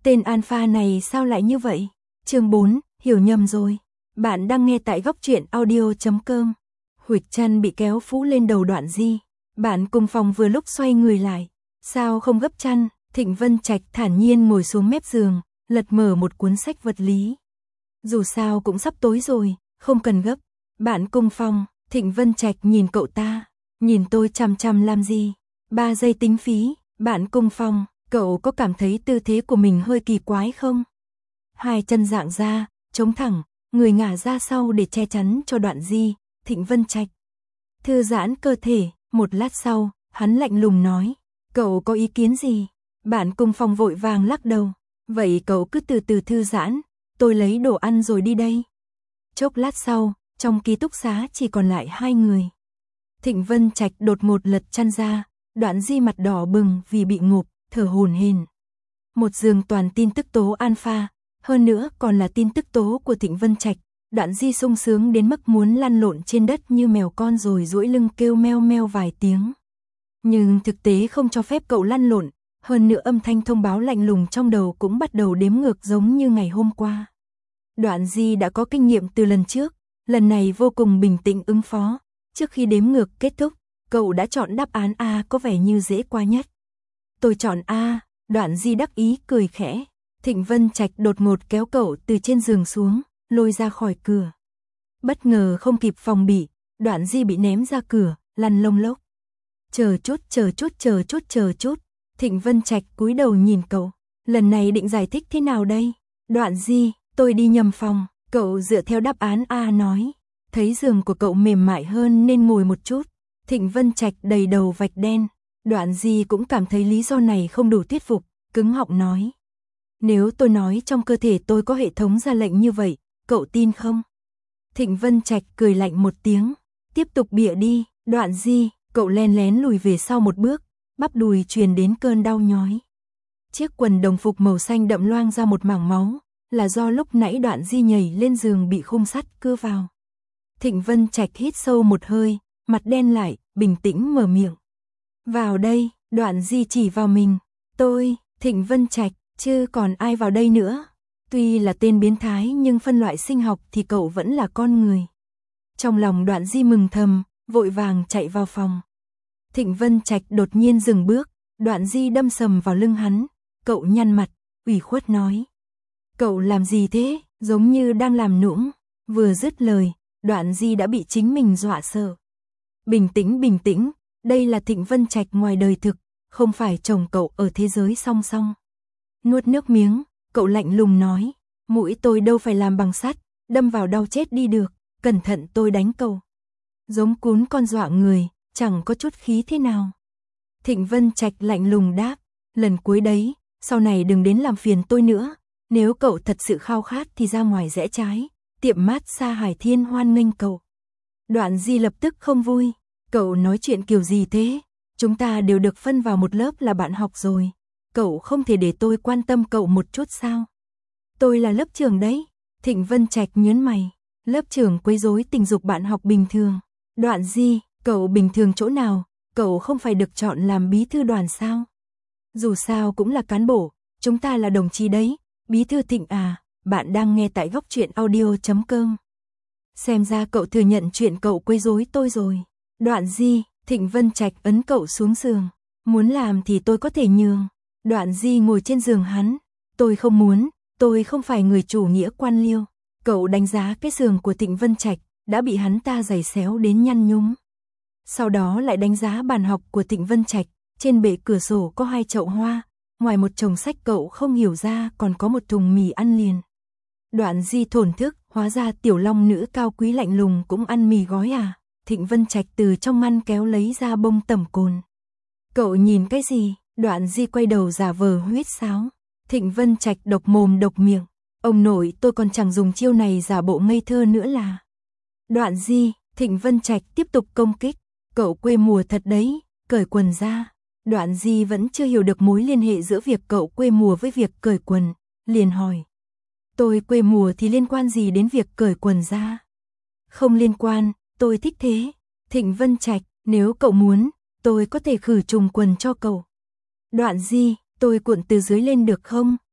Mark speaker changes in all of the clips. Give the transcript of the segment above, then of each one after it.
Speaker 1: Tên alpha này sao lại như vậy? Chương 4, hiểu nhầm rồi. Bạn đang nghe tại góc truyện audio.com. Huỵch chăn bị kéo phũ lên đầu Đoạn Di. Bạn cùng phòng vừa lúc xoay người lại. Sao không gấp chăn? Thịnh Vân Trạch thản nhiên ngồi xuống mép giường, lật mở một cuốn sách vật lý. Dù sao cũng sắp tối rồi, không cần gấp. Bạn cùng phòng, Thịnh Vân Trạch nhìn cậu ta. Nhìn tôi chằm chằm làm gì? 3 giây tính phí. Bạn cùng phòng, cậu có cảm thấy tư thế của mình hơi kỳ quái không? Hai chân dạng ra, chống thẳng, người ngả ra sau để che chắn cho Đoạn Di. Thịnh Vân Trạch thư giãn cơ thể. Một lát sau, hắn lạnh lùng nói, cậu có ý kiến gì? Bạn cùng phòng vội vàng lắc đầu. Vậy cậu cứ từ từ thư giãn, tôi lấy đồ ăn rồi đi đây. Chốc lát sau, trong ký túc xá chỉ còn lại 2 người. Thịnh Vân Trạch đột ngột lật chăn ra, Đoạn Di mặt đỏ bừng vì bị ngộp, thở hổn hển. Một giường toàn tin tức tố alpha, hơn nữa còn là tin tức tố của Thịnh Vân Trạch. Đoạn Di sung sướng đến mức muốn lăn lộn trên đất như mèo con rồi duỗi lưng kêu meo meo vài tiếng. Nhưng thực tế không cho phép cậu lăn lộn, hơn nữa âm thanh thông báo lạnh lùng trong đầu cũng bắt đầu đếm ngược giống như ngày hôm qua. Đoạn Di đã có kinh nghiệm từ lần trước, lần này vô cùng bình tĩnh ứng phó. Trước khi đếm ngược kết thúc, cậu đã chọn đáp án A có vẻ như dễ qua nhất. Tôi chọn A. Đoạn Di đắc ý cười khẽ. Thịnh Vân Trạch đột ngột kéo cậu từ trên giường xuống, lôi ra khỏi cửa. Bất ngờ không kịp phòng bị, Đoạn Di bị ném ra cửa, lăn lông lốc. Chờ chút. Thịnh Vân Trạch cúi đầu nhìn cậu. Lần này định giải thích thế nào đây? Đoạn Di, tôi đi nhầm phòng. Cậu dựa theo đáp án A nói. Thấy giường của cậu mềm mại hơn nên ngồi một chút. Thịnh Vân Trạch đầy đầu vạch đen. Đoạn Di cũng cảm thấy lý do này không đủ thuyết phục, cứng họng nói. Nếu tôi nói trong cơ thể tôi có hệ thống ra lệnh như vậy, cậu tin không? Thịnh Vân Trạch cười lạnh một tiếng. Tiếp tục bịa đi. Đoạn Di, cậu len lén lùi về sau một bước, bắp đùi truyền đến cơn đau nhói. Chiếc quần đồng phục màu xanh đậm loang ra một mảng máu, là do lúc nãy Đoạn Di nhảy lên giường bị khung sắt cưa vào. Thịnh Vân Trạch hít sâu một hơi, mặt đen lại, bình tĩnh mở miệng. Vào đây. Đoạn Di chỉ vào mình. Tôi, Thịnh Vân Trạch, chứ còn ai vào đây nữa. Tuy là tên biến thái nhưng phân loại sinh học thì cậu vẫn là con người. Trong lòng Đoạn Di mừng thầm, vội vàng chạy vào phòng. Thịnh Vân Trạch đột nhiên dừng bước, Đoạn Di đâm sầm vào lưng hắn. Cậu nhăn mặt, ủy khuất nói. Cậu làm gì thế? Giống như đang làm nũng. Vừa dứt lời, Đoạn Di đã bị chính mình dọa sợ. Bình tĩnh, đây là Thịnh Vân Trạch ngoài đời thực, không phải chồng cậu ở thế giới song song. Nuốt nước miếng, cậu lạnh lùng nói, mũi tôi đâu phải làm bằng sắt, đâm vào đau chết đi được, cẩn thận tôi đánh cậu. Giống cún con dọa người, chẳng có chút khí thế nào. Thịnh Vân Trạch lạnh lùng đáp, lần cuối đấy, sau này đừng đến làm phiền tôi nữa, nếu cậu thật sự khao khát thì ra ngoài rẽ trái, tiệm mát xa Hải Thiên hoan nghênh cậu. Đoạn Di lập tức không vui, cậu nói chuyện kiểu gì thế, chúng ta đều được phân vào một lớp là bạn học rồi, cậu không thể để tôi quan tâm cậu một chút sao? Tôi là lớp trưởng đấy. Thịnh Vân Trạch nhớn mày, lớp trưởng quấy rối tình dục bạn học bình thường. Đoạn Di, cậu bình thường chỗ nào, cậu không phải được chọn làm bí thư đoàn sao? Dù sao cũng là cán bộ, chúng ta là đồng chí đấy. Bí thư Thịnh à, bạn đang nghe tại góc truyện audio.com. Xem ra cậu thừa nhận chuyện cậu quấy rối tôi rồi. Đoạn Di, Thịnh Vân Trạch ấn cậu xuống giường. Muốn làm thì tôi có thể nhường. Đoạn Di ngồi trên giường hắn. Tôi không muốn, tôi không phải người chủ nghĩa quan liêu. Cậu đánh giá cái giường của Thịnh Vân Trạch đã bị hắn ta giày xéo đến nhăn nhúm. Sau đó lại đánh giá bàn học của Thịnh Vân Trạch, trên bệ cửa sổ có 2 chậu hoa, ngoài một chồng sách cậu không hiểu ra còn có một thùng mì ăn liền. Đoạn Di thổn thức, hóa ra tiểu long nữ cao quý lạnh lùng cũng ăn mì gói à? Thịnh Vân Trạch từ trong ngăn kéo lấy ra bông tẩm cồn. Cậu nhìn cái gì? Đoạn Di quay đầu giả vờ huýt sáo. Thịnh Vân Trạch độc mồm độc miệng. Ông nội, tôi còn chẳng dùng chiêu này giả bộ ngây thơ nữa là. Đoạn Di, Thịnh Vân Trạch tiếp tục công kích. Cậu quê mùa thật đấy, cởi quần ra. Đoạn Di vẫn chưa hiểu được mối liên hệ giữa việc cậu quê mùa với việc cởi quần, liền hỏi. Tôi quê mùa thì liên quan gì đến việc cởi quần ra? Không liên quan, tôi thích thế. Thịnh Vân Trạch, nếu cậu muốn, tôi có thể khử trùng quần cho cậu. Đoạn Di, tôi cuộn từ dưới lên được không?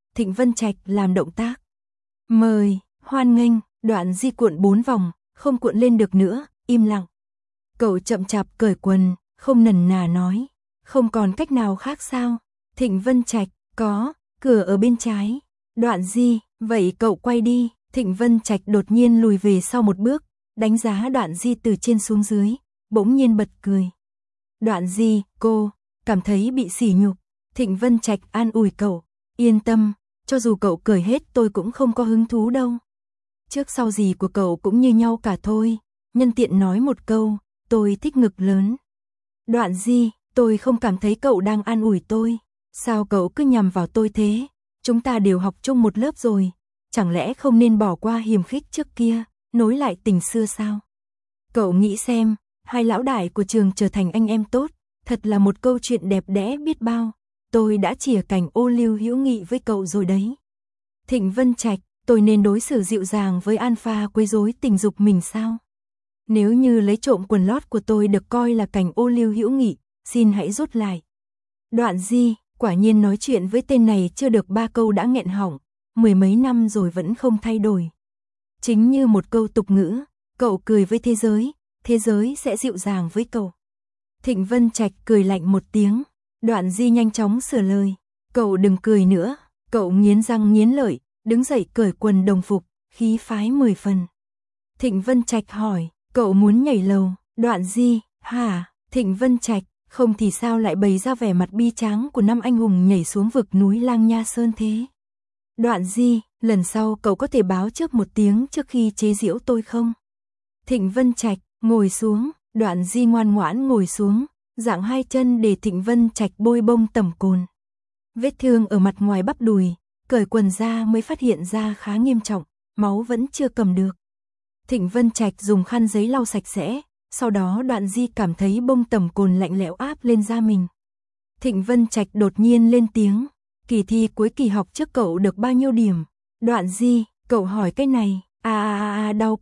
Speaker 1: Thịnh Vân Trạch làm động tác. Mời, hoan nghênh, Đoạn Di cuộn 4 vòng, không cuộn lên được nữa, im lặng. Cậu chậm chạp cởi quần, không nần nà nói. Không còn cách nào khác sao? Thịnh Vân Trạch, có, cửa ở bên trái. Đoạn Di, vậy cậu quay đi. Thịnh Vân Trạch đột nhiên lùi về sau một bước, đánh giá Đoạn Di từ trên xuống dưới, bỗng nhiên bật cười. Đoạn Di, cô, cảm thấy bị sỉ nhục. Thịnh Vân Trạch an ủi cậu, yên tâm, cho dù cậu cởi hết tôi cũng không có hứng thú đâu. Trước sau gì của cậu cũng như nhau cả thôi, nhân tiện nói một câu, tôi thích ngực lớn. Đoạn Di, tôi không cảm thấy cậu đang an ủi tôi, sao cậu cứ nhằm vào tôi thế, chúng ta đều học chung một lớp rồi, chẳng lẽ không nên bỏ qua hiềm khích trước kia, nối lại tình xưa sao? Cậu nghĩ xem, hai lão đại của trường trở thành anh em tốt, thật là một câu chuyện đẹp đẽ biết bao, tôi đã chìa cành ô liu hữu nghị với cậu rồi đấy. Thịnh Vân Trạch, tôi nên đối xử dịu dàng với Alpha quấy rối tình dục mình sao? Nếu như lấy trộm quần lót của tôi được coi là cành ô liu hữu nghị, xin hãy rút lại. Đoạn Di, quả nhiên nói chuyện với tên này chưa được 3 câu đã nghẹn họng, 10 mấy năm rồi vẫn không thay đổi. Chính như một câu tục ngữ, cậu cười với thế giới sẽ dịu dàng với cậu. Thịnh Vân Trạch cười lạnh một tiếng, Đoạn Di nhanh chóng sửa lời, cậu đừng cười nữa, cậu nghiến răng nghiến lợi, đứng dậy cởi quần đồng phục, khí phái 10 phần. Thịnh Vân Trạch hỏi, cậu muốn nhảy lầu? Đoạn Di, hả? Thịnh Vân Trạch, không thì sao lại bày ra vẻ mặt bi tráng của năm anh hùng nhảy xuống vực núi Lang Nha Sơn thế? Đoạn Di, lần sau cậu có thể báo trước một tiếng trước khi chế giễu tôi không? Thịnh Vân Trạch, ngồi xuống, Đoạn Di ngoan ngoãn ngồi xuống, dạng hai chân để Thịnh Vân Trạch bôi bông tẩm cồn. Vết thương ở mặt ngoài bắp đùi, cởi quần ra mới phát hiện ra khá nghiêm trọng, máu vẫn chưa cầm được. Thịnh Vân Trạch dùng khăn giấy lau sạch sẽ, sau đó Đoạn Di cảm thấy bông tẩm cồn lạnh lẽo áp lên da mình. Thịnh Vân Trạch đột nhiên lên tiếng, kỳ thi cuối kỳ học trước cậu được bao nhiêu điểm? Đoạn Di, cậu hỏi cái này, đau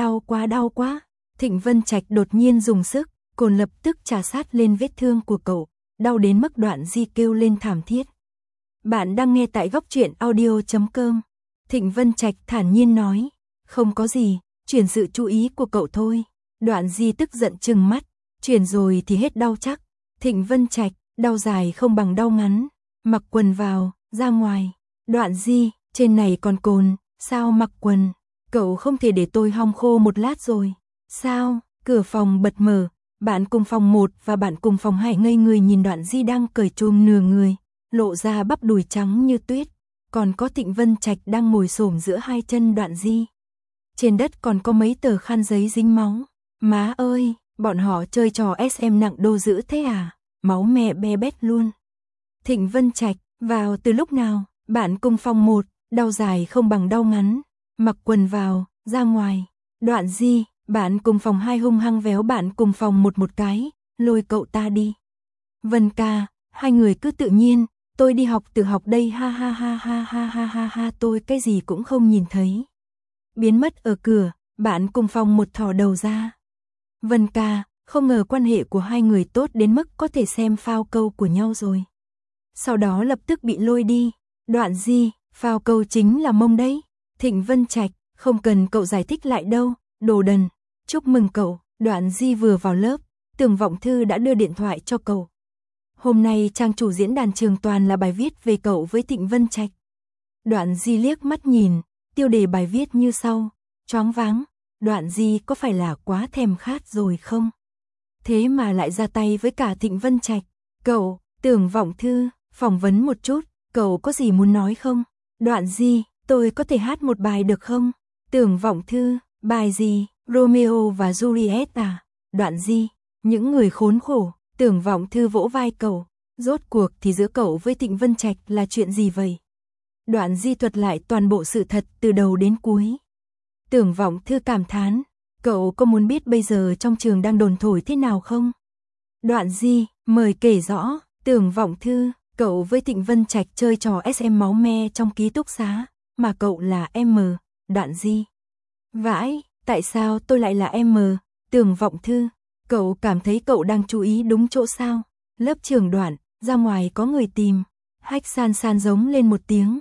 Speaker 1: quá. Thịnh Vân Trạch đột nhiên dùng sức, cồn lập tức chà sát lên vết thương của cậu, đau đến mức Đoạn Di kêu lên thảm thiết. Bạn đang nghe tại góc truyện audio.com. Thịnh Vân Trạch thản nhiên nói, không có gì, chuyển sự chú ý của cậu thôi. Đoạn Di tức giận trừng mắt, chuyển rồi thì hết đau chắc. Thịnh Vân Trạch, đau dài không bằng đau ngắn, mặc quần vào, ra ngoài. Đoạn Di, trên này còn cồn, sao mặc quần? Cậu không thể để tôi hong khô một lát rồi. Sao? Cửa phòng bật mở, bạn cùng phòng 1 và bạn cùng phòng 2 ngây người nhìn Đoạn Di đang cởi chùm nửa người, lộ ra bắp đùi trắng như tuyết, còn có Thịnh Vân Trạch đang ngồi xổm giữa hai chân Đoạn Di. Trên đất còn có mấy tờ khăn giấy dính máu. Má ơi, bọn họ chơi trò SM nặng đô dữ thế à? Máu mẹ be bét luôn. Thịnh Vân Trạch, vào từ lúc nào? Bạn cùng phòng 1, đau dài không bằng đau ngắn, mặc quần vào, ra ngoài. Đoạn Di, bạn cùng phòng 2 hung hăng véo bạn cùng phòng 1 một cái, lôi cậu ta đi. Vân ca, hai người cứ tự nhiên, tôi đi học tự học đây ha, tôi cái gì cũng không nhìn thấy. Biến mất ở cửa, bạn cùng phòng 1 thò đầu ra. Vân ca, không ngờ quan hệ của hai người tốt đến mức có thể xem phao câu của nhau rồi. Sau đó lập tức bị lôi đi. Đoạn Di, phao câu chính là mông đấy. Thịnh Vân Trạch, không cần cậu giải thích lại đâu, đồ đần. Chúc mừng cậu. Đoạn Di vừa vào lớp, Tưởng Vọng Thư đã đưa điện thoại cho cậu. Hôm nay trang chủ diễn đàn trường toàn là bài viết về cậu với Thịnh Vân Trạch. Đoạn Di liếc mắt nhìn, tiêu đề bài viết như sau, choáng váng, Đoạn Di có phải là quá thèm khát rồi không? Thế mà lại ra tay với cả Thịnh Vân Trạch. Cậu, Tưởng Vọng Thư, phỏng vấn một chút, cậu có gì muốn nói không? Đoạn Di, tôi có thể hát một bài được không? Tưởng Vọng Thư, bài gì? Romeo và Juliet à? Đoạn Di, những người khốn khổ. Tưởng Vọng Thư vỗ vai cậu, rốt cuộc thì giữa cậu với Thịnh Vân Trạch là chuyện gì vậy? Đoạn Di thuật lại toàn bộ sự thật từ đầu đến cuối. Tưởng Vọng Thư cảm thán, cậu có muốn biết bây giờ trong trường đang đồn thổi thế nào không? Đoạn Di, mời kể rõ. Tưởng Vọng Thư, cậu với Thịnh Vân Trạch chơi trò SM máu me trong ký túc xá, mà cậu là M. Đoạn Di, vãi, tại sao tôi lại là M? Tưởng Vọng Thư, cậu cảm thấy cậu đang chú ý đúng chỗ sao? Lớp trưởng Đoạn, ra ngoài có người tìm. Hách San San giống lên một tiếng.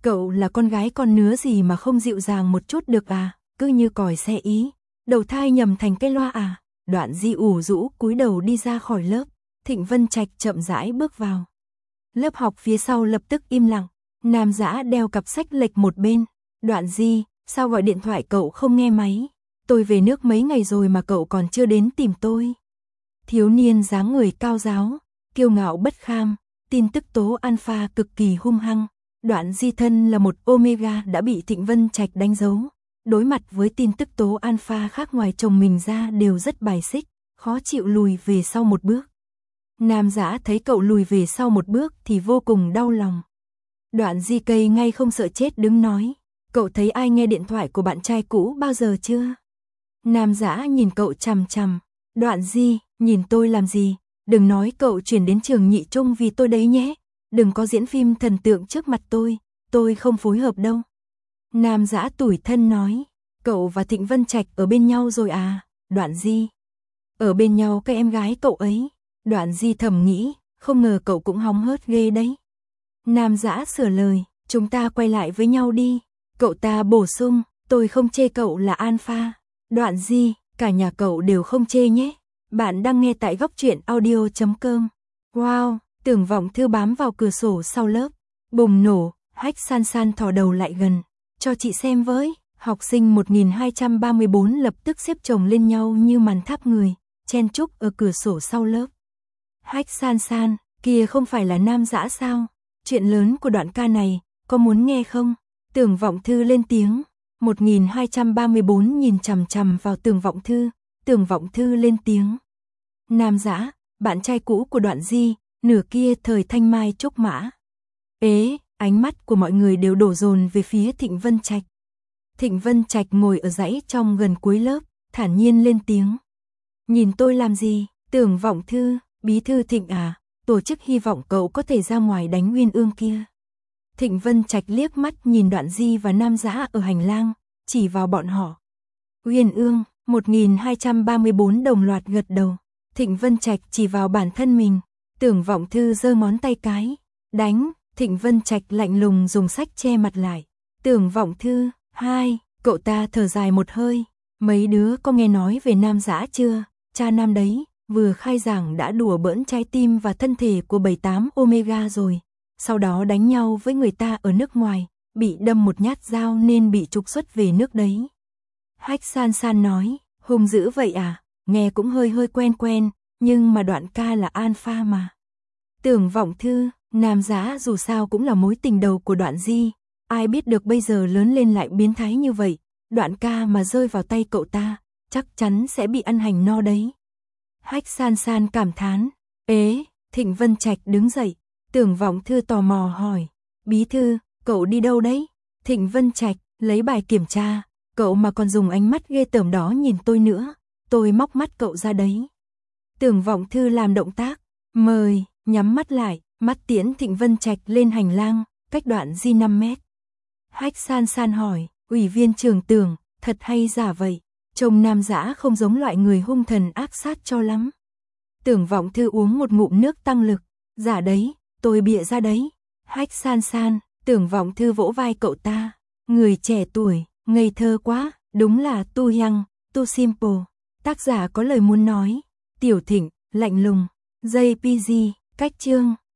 Speaker 1: Cậu là con gái con nứa gì mà không dịu dàng một chút được à, cứ như còi xe ý, đầu thai nhầm thành cái loa à. Đoạn Di ủ rũ cúi đầu đi ra khỏi lớp, Thịnh Vân Trạch chậm rãi bước vào. Lớp học phía sau lập tức im lặng, Nam Dã đeo cặp sách lệch một bên. Đoạn Di, sao gọi điện thoại cậu không nghe máy? Tôi về nước mấy ngày rồi mà cậu còn chưa đến tìm tôi. Thiếu niên dáng người cao ráo, kiêu ngạo bất kham, tin tức tố alpha cực kỳ hung hăng. Đoạn Di thân là một omega đã bị Thịnh Vân Trạch đánh dấu. Đối mặt với tin tức tố alpha khác ngoài chồng mình ra đều rất bài xích, khó chịu lùi về sau một bước. Nam Dã thấy cậu lùi về sau một bước thì vô cùng đau lòng. Đoạn Di cây ngay không sợ chết đứng nói, cậu thấy ai nghe điện thoại của bạn trai cũ bao giờ chưa? Nam Dã nhìn cậu chằm chằm, Đoạn Di, nhìn tôi làm gì? Đừng nói cậu chuyển đến trường nhị trung vì tôi đấy nhé, đừng có diễn phim thần tượng trước mặt tôi không phối hợp đâu. Nam Dã tủi thân nói, cậu và Thịnh Vân Trạch ở bên nhau rồi à? Đoạn Di, ở bên nhau cái em gái cậu ấy. Đoạn Di thầm nghĩ, không ngờ cậu cũng hóng hớt ghê đấy. Nam Dã sửa lời, chúng ta quay lại với nhau đi. Cậu ta bổ sung, tôi không chê cậu là alpha. Đoạn Di, cả nhà cậu đều không chê nhé. Bạn đang nghe tại góc truyện audio.com. Wow, Tưởng Vọng Thư bám vào cửa sổ sau lớp. Bùng nổ, Hách San San thò đầu lại gần. Cho chị xem với. Học sinh 1234 lập tức xếp chồng lên nhau như màn tháp người, chen chúc ở cửa sổ sau lớp. Hách San San, kia không phải là Nam Dã sao? Chuyện lớn của đoạn ca này, có muốn nghe không? Tưởng Vọng Thư lên tiếng. 1234 nhìn chằm chằm vào Tưởng Vọng Thư. Tưởng Vọng Thư lên tiếng. Nam Dã, bạn trai cũ của Đoạn Di, nửa kia thời thanh mai trúc mã. Ế, ánh mắt của mọi người đều đổ dồn về phía Thịnh Vân Trạch. Thịnh Vân Trạch ngồi ở dãy trong gần cuối lớp, thản nhiên lên tiếng. Nhìn tôi làm gì? Tưởng Vọng Thư, bí thư Thịnh à, tổ chức hy vọng cậu có thể ra ngoài đánh Uyên Ương kia. Thịnh Vân Trạch liếc mắt nhìn Đoạn Di và Nam Dã ở hành lang, chỉ vào bọn họ. Uyên Ương, 1234 đồng loạt gật đầu. Thịnh Vân Trạch chỉ vào bản thân mình. Tưởng Vọng Thư giơ ngón tay cái. Đánh, Thịnh Vân Trạch lạnh lùng dùng sách che mặt lại. Tưởng Vọng Thư, hai, cậu ta thở dài một hơi. Mấy đứa có nghe nói về Nam Dã chưa? Cha Nam đấy, vừa khai giảng đã đùa bỡn trái tim và thân thể của 78 Omega rồi. Sau đó đánh nhau với người ta ở nước ngoài, bị đâm một nhát dao nên bị trục xuất về nước đấy. Hách San San nói, hung dữ vậy à? Nghe cũng hơi quen quen, nhưng mà Đoạn ca là alpha mà. Tưởng Vọng Thư, Nam Dã dù sao cũng là mối tình đầu của Đoạn Di, ai biết được bây giờ lớn lên lại biến thái như vậy. Đoạn ca mà rơi vào tay cậu ta, chắc chắn sẽ bị ăn hành no đấy. Hách San San cảm thán. Ế, Thịnh Vân Trạch đứng dậy. Tưởng Vọng Thư tò mò hỏi. Bí thư, cậu đi đâu đấy? Thịnh Vân Trạch, lấy bài kiểm tra. Cậu mà còn dùng ánh mắt ghê tởm đó nhìn tôi nữa. Tôi móc mắt cậu ra đấy. Tưởng Vọng Thư làm động tác. Mời, nhắm mắt lại. Mắt tiễn Thịnh Vân Trạch lên hành lang, cách Đoạn Di 5 mét. Hách San San hỏi. Ủy viên trưởng Tưởng, thật hay giả vậy? Trông Nam Dã không giống loại người hung thần ác sát cho lắm. Tưởng Vọng Thư uống một ngụm nước tăng lực. Giả đấy, tôi bịa ra đấy. Hách San San, Tưởng Vọng Thư vỗ vai cậu ta. Người trẻ tuổi, ngây thơ quá, đúng là too young, too simple. Tác giả có lời muốn nói. Tiểu Thịnh, lạnh lùng. JPG, cách chương.